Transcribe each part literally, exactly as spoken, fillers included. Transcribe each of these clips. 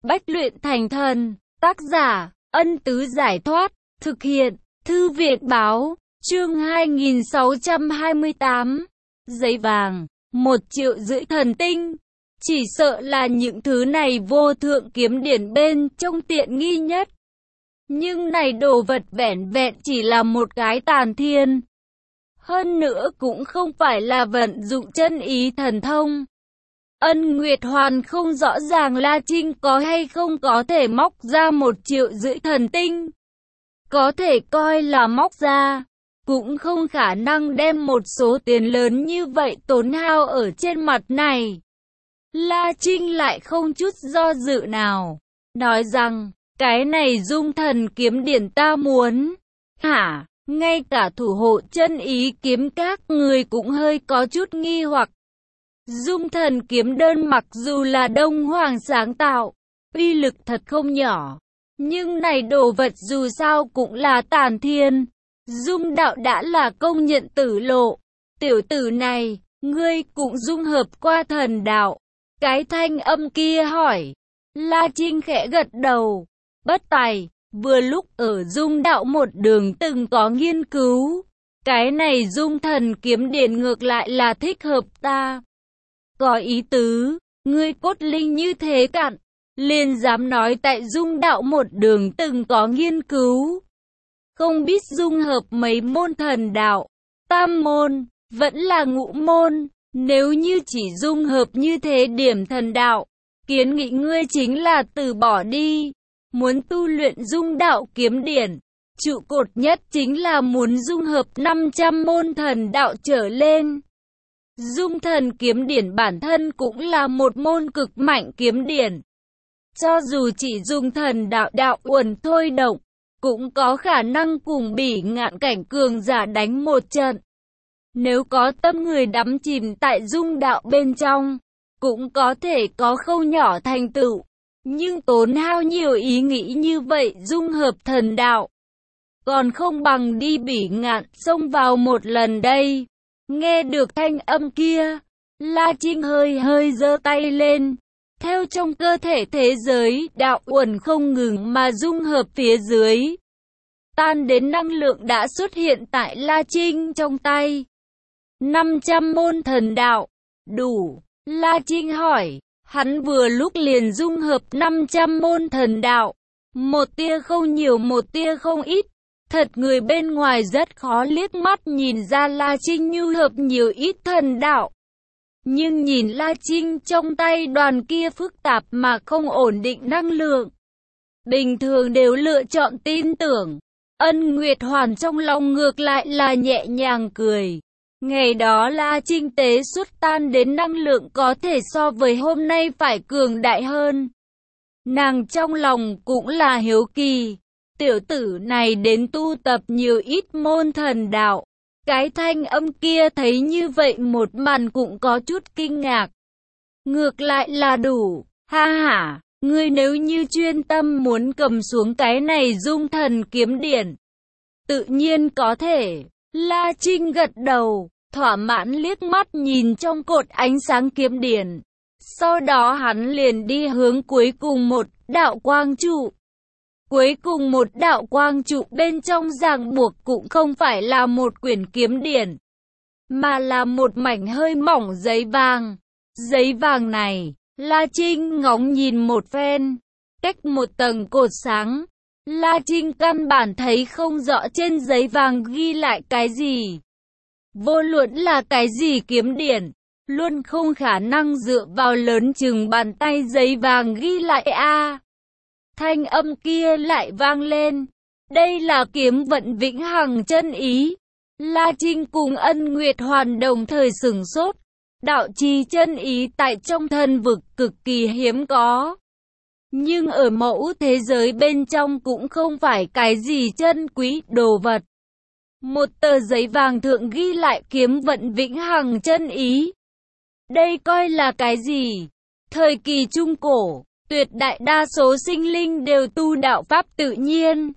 Bách luyện thành thần. Tác giả, Ân Tứ Giải Thoát. Thực hiện, Thư viện Báo. Chương hai nghìn sáu trăm hai mươi tám. Giấy vàng, một triệu rưỡi thần tinh. Chỉ sợ là những thứ này vô thượng kiếm điển bên trong tiện nghi nhất. Nhưng này đồ vật vẻn vẹn chỉ là một cái tàn thiên. Hơn nữa cũng không phải là vận dụng chân ý thần thông. Ân Nguyệt Hoàn không rõ ràng La Trinh có hay không có thể móc ra một triệu rưỡi thần tinh. Có thể coi là móc ra, cũng không khả năng đem một số tiền lớn như vậy tốn hao ở trên mặt này. La Trinh lại không chút do dự nào, nói rằng, cái này dung thần kiếm điển ta muốn. Hả? Ngay cả thủ hộ chân ý kiếm các người cũng hơi có chút nghi hoặc. Dung thần kiếm đơn mặc dù là Đông Hoàng sáng tạo, uy lực thật không nhỏ. Nhưng này đồ vật dù sao cũng là tàn thiên. Dung đạo đã là công nhận tử lộ. Tiểu tử này, ngươi cũng dung hợp qua thần đạo. Cái thanh âm kia hỏi. La Trinh khẽ gật đầu. Bất tài, vừa lúc ở dung đạo một đường từng có nghiên cứu. Cái này dung thần kiếm điển ngược lại là thích hợp ta. Có ý tứ, ngươi cốt linh như thế cạn, liền dám nói tại dung đạo một đường từng có nghiên cứu. Không biết dung hợp mấy môn thần đạo, tam môn, vẫn là ngũ môn, nếu như chỉ dung hợp như thế điểm thần đạo, kiến nghị ngươi chính là từ bỏ đi. Muốn tu luyện dung đạo kiếm điển, trụ cột nhất chính là muốn dung hợp năm trăm môn thần đạo trở lên. Dung thần kiếm điển bản thân cũng là một môn cực mạnh kiếm điển. Cho dù chỉ dùng thần đạo đạo uẩn thôi động, cũng có khả năng cùng bỉ ngạn cảnh cường giả đánh một trận. Nếu có tâm người đắm chìm tại dung đạo bên trong, cũng có thể có khâu nhỏ thành tựu. Nhưng tốn hao nhiều ý nghĩ như vậy dung hợp thần đạo, còn không bằng đi bỉ ngạn xông vào một lần đây. Nghe được thanh âm kia, La Trinh hơi hơi giơ tay lên. Theo trong cơ thể thế giới, đạo uẩn không ngừng mà dung hợp phía dưới. Tan đến năng lượng đã xuất hiện tại La Trinh trong tay. năm trăm môn thần đạo, đủ? La Trinh hỏi. Hắn vừa lúc liền dung hợp năm trăm môn thần đạo. Một tia không nhiều một tia không ít. Thật người bên ngoài rất khó liếc mắt nhìn ra La Trinh nhu hợp nhiều ít thần đạo. Nhưng nhìn La Trinh trong tay đoàn kia phức tạp mà không ổn định năng lượng, bình thường đều lựa chọn tin tưởng. Ân Nguyệt Hoàn trong lòng ngược lại là nhẹ nhàng cười. Ngày đó La Trinh tế xuất tan đến năng lượng có thể so với hôm nay phải cường đại hơn. Nàng trong lòng cũng là hiếu kỳ. Tiểu tử này đến tu tập nhiều ít môn thần đạo. Cái thanh âm kia thấy như vậy một màn cũng có chút kinh ngạc. Ngược lại là đủ. Ha ha, ngươi nếu như chuyên tâm muốn cầm xuống cái này dung thần kiếm điển, tự nhiên có thể. La Trinh gật đầu, thỏa mãn liếc mắt nhìn trong cột ánh sáng kiếm điển. Sau đó hắn liền đi hướng cuối cùng một đạo quang trụ. Cuối cùng một đạo quang trụ bên trong ràng buộc cũng không phải là một quyển kiếm điển, mà là một mảnh hơi mỏng giấy vàng. Giấy vàng này, La Trinh ngóng nhìn một phen, cách một tầng cột sáng. La Trinh căn bản thấy không rõ trên giấy vàng ghi lại cái gì. Vô luận là cái gì kiếm điển, luôn không khả năng dựa vào lớn chừng bàn tay giấy vàng ghi lại a. À, thanh âm kia lại vang lên. Đây là kiếm vận vĩnh hằng chân ý. La Trinh cùng Ân Nguyệt Hoàn đồng thời sửng sốt. Đạo trì chân ý tại trong thần vực cực kỳ hiếm có. Nhưng ở mẫu thế giới bên trong cũng không phải cái gì chân quý đồ vật. Một tờ giấy vàng thượng ghi lại kiếm vận vĩnh hằng chân ý. Đây coi là cái gì? Thời kỳ trung cổ, tuyệt đại đa số sinh linh đều tu đạo pháp tự nhiên.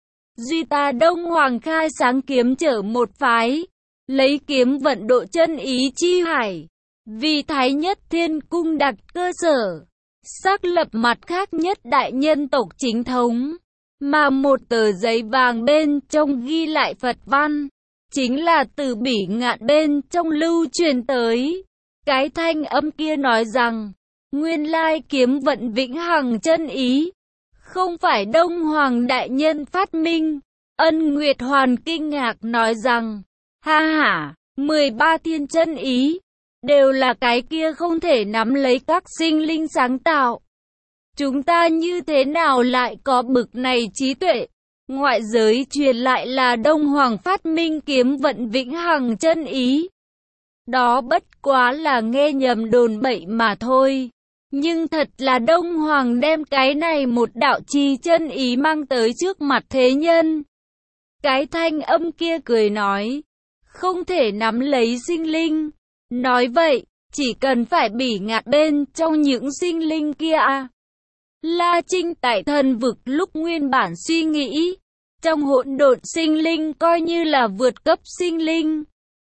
Duy ta Đông Hoàng khai sáng kiếm trở một phái, lấy kiếm vận độ chân ý chi hải, vì Thái Nhất Thiên Cung đặt cơ sở. xác lập mặt khác nhất đại nhân tộc chính thống, mà một tờ giấy vàng bên trong ghi lại Phật văn, chính là từ Bỉ Ngạn bên trong lưu truyền tới. Cái thanh âm kia nói rằng, nguyên lai kiếm vận vĩnh hằng chân ý, không phải Đông Hoàng đại nhân phát minh. Ân Nguyệt Hoàn kinh ngạc nói rằng, ha ha, mười ba thiên chân ý, đều là cái kia không thể nắm lấy các sinh linh sáng tạo. Chúng ta như thế nào lại có bực này trí tuệ? Ngoại giới truyền lại là Đông Hoàng phát minh kiếm vận vĩnh hằng chân ý. Đó bất quá là nghe nhầm đồn bậy mà thôi. Nhưng thật là Đông Hoàng đem cái này một đạo chi chân ý mang tới trước mặt thế nhân. Cái thanh âm kia cười nói, không thể nắm lấy sinh linh. Nói vậy, chỉ cần phải Bỉ Ngạn bên trong những sinh linh kia à. La Trinh tại thần vực lúc nguyên bản suy nghĩ, trong hỗn độn sinh linh coi như là vượt cấp sinh linh.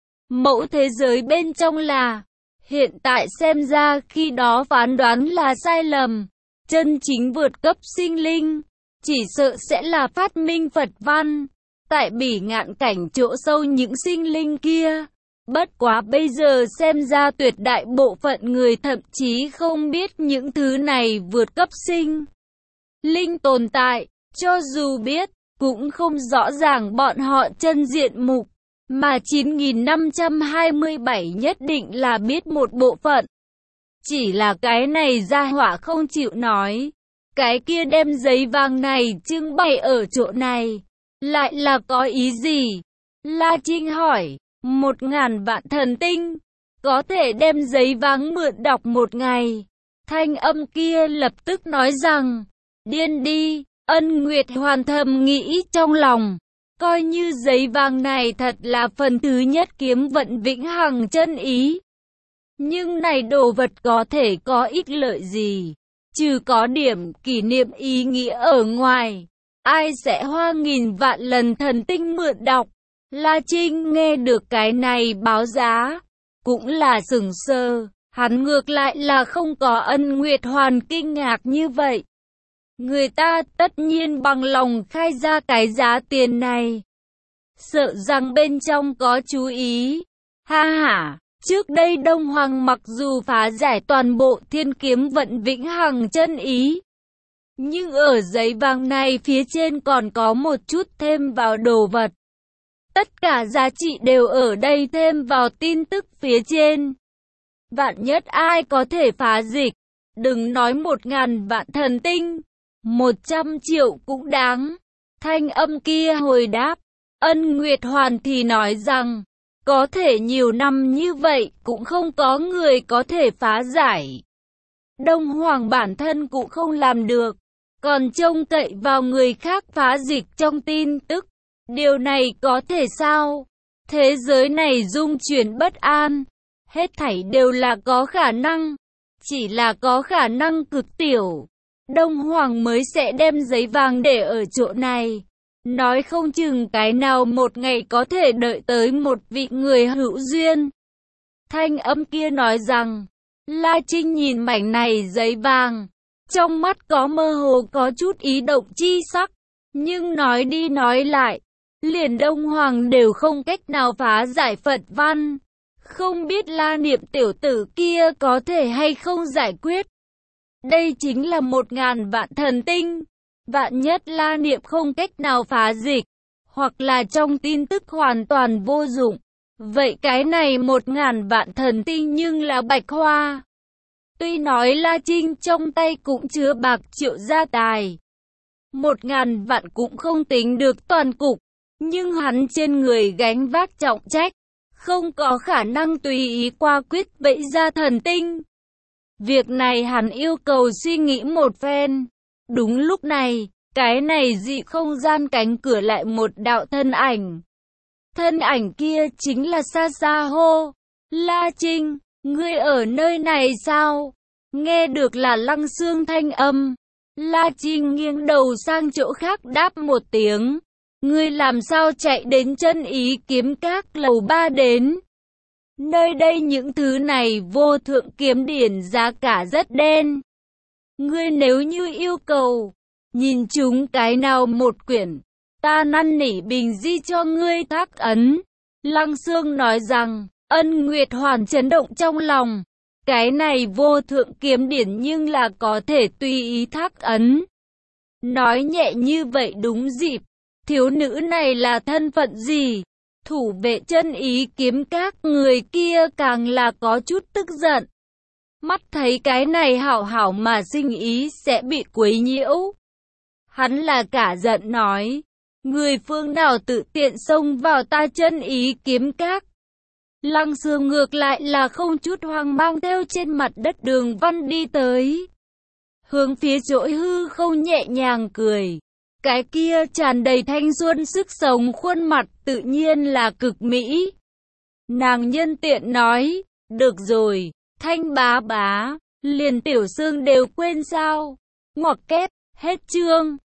Mẫu thế giới bên trong là, hiện tại xem ra khi đó phán đoán là sai lầm. Chân chính vượt cấp sinh linh, chỉ sợ sẽ là phát minh Phật văn. Tại Bỉ Ngạn cảnh chỗ sâu những sinh linh kia. Bất quá bây giờ xem ra tuyệt đại bộ phận người thậm chí không biết những thứ này vượt cấp sinh linh tồn tại. Cho dù biết, cũng không rõ ràng bọn họ chân diện mục. Mà chín nghìn năm trăm hai mươi bảy nhất định là biết một bộ phận. Chỉ là cái này gia hỏa không chịu nói. Cái kia đem giấy vàng này trưng bày ở chỗ này, lại là có ý gì? La Trinh hỏi, một ngàn vạn thần tinh, có thể đem giấy vàng mượn đọc một ngày. Thanh âm kia lập tức nói rằng, điên đi. Ân Nguyệt Hoàn thầm nghĩ trong lòng, coi như giấy vàng này thật là phần thứ nhất kiếm vận vĩnh hằng chân ý. Nhưng này đồ vật có thể có ích lợi gì? Trừ có điểm kỷ niệm ý nghĩa ở ngoài, ai sẽ hoa nghìn vạn lần thần tinh mượn đọc? La Trinh nghe được cái này báo giá, cũng là sửng sờ, hắn ngược lại là không có Ân Nguyệt Hoàn kinh ngạc như vậy. Người ta tất nhiên bằng lòng khai ra cái giá tiền này, sợ rằng bên trong có chú ý. Ha ha, trước đây Đông Hoàng mặc dù phá giải toàn bộ thiên kiếm vận vĩnh hằng chân ý, nhưng ở giấy vàng này phía trên còn có một chút thêm vào đồ vật. Tất cả giá trị đều ở đây thêm vào tin tức phía trên. Vạn nhất ai có thể phá dịch, đừng nói một ngàn vạn thần tinh, một trăm triệu cũng đáng. Thanh âm kia hồi đáp, Ân Nguyệt Hoàn thì nói rằng, có thể nhiều năm như vậy cũng không có người có thể phá giải. Đông Hoàng bản thân cũng không làm được, còn trông cậy vào người khác phá dịch trong tin tức. Điều này có thể sao? Thế giới này dung chuyển bất an, hết thảy đều là có khả năng, chỉ là có khả năng cực tiểu. Đông Hoàng mới sẽ đem giấy vàng để ở chỗ này. Nói không chừng cái nào một ngày có thể đợi tới một vị người hữu duyên. Thanh âm kia nói rằng, La Trinh nhìn mảnh này giấy vàng, trong mắt có mơ hồ có chút ý động chi sắc. Nhưng nói đi nói lại, liền Đông Hoàng đều không cách nào phá giải Phật văn. Không biết La Niệm tiểu tử kia có thể hay không giải quyết. Đây chính là một ngàn vạn thần tinh. Vạn nhất La Niệm không cách nào phá dịch, hoặc là trong tin tức hoàn toàn vô dụng. Vậy cái này một ngàn vạn thần tinh nhưng là bạch hoa. Tuy nói La Trinh trong tay cũng chứa bạc triệu gia tài, một ngàn vạn cũng không tính được toàn cục, nhưng hắn trên người gánh vác trọng trách, không có khả năng tùy ý qua quyết bẫy ra thần tinh. Việc này hắn yêu cầu suy nghĩ một phen. Đúng lúc này, cái này dị không gian cánh cửa lại một đạo thân ảnh. Thân ảnh kia chính là Sa Sa hô, La Trinh, ngươi ở nơi này sao? Nghe được là Lăng Xương thanh âm, La Trinh nghiêng đầu sang chỗ khác đáp một tiếng. Ngươi làm sao chạy đến Chân Ý Kiếm Các lầu ba đến? Nơi đây những thứ này vô thượng kiếm điển giá cả rất đen. Ngươi nếu như yêu cầu, nhìn chúng cái nào một quyển, ta năn nỉ bình di cho ngươi thác ấn. Lăng Xương nói rằng, Ân Nguyệt Hoàn chấn động trong lòng. Cái này vô thượng kiếm điển nhưng là có thể tùy ý thác ấn. Nói nhẹ như vậy đúng dịp. Thiếu nữ này là thân phận gì? Thủ vệ chân ý kiếm các, người kia càng là có chút tức giận. Mắt thấy cái này hảo hảo mà sinh ý sẽ bị quấy nhiễu. Hắn là cả giận nói, người phương nào tự tiện xông vào ta chân ý kiếm các. Lăng Xương ngược lại là không chút hoang mang theo trên mặt đất đường văn đi tới. Hướng phía chỗi hư không nhẹ nhàng cười. Cái kia tràn đầy thanh xuân sức sống khuôn mặt tự nhiên là cực mỹ. Nàng nhân tiện nói, được rồi, Thanh bá bá, liền tiểu xương đều quên sao. Ngoặc kép, hết chương.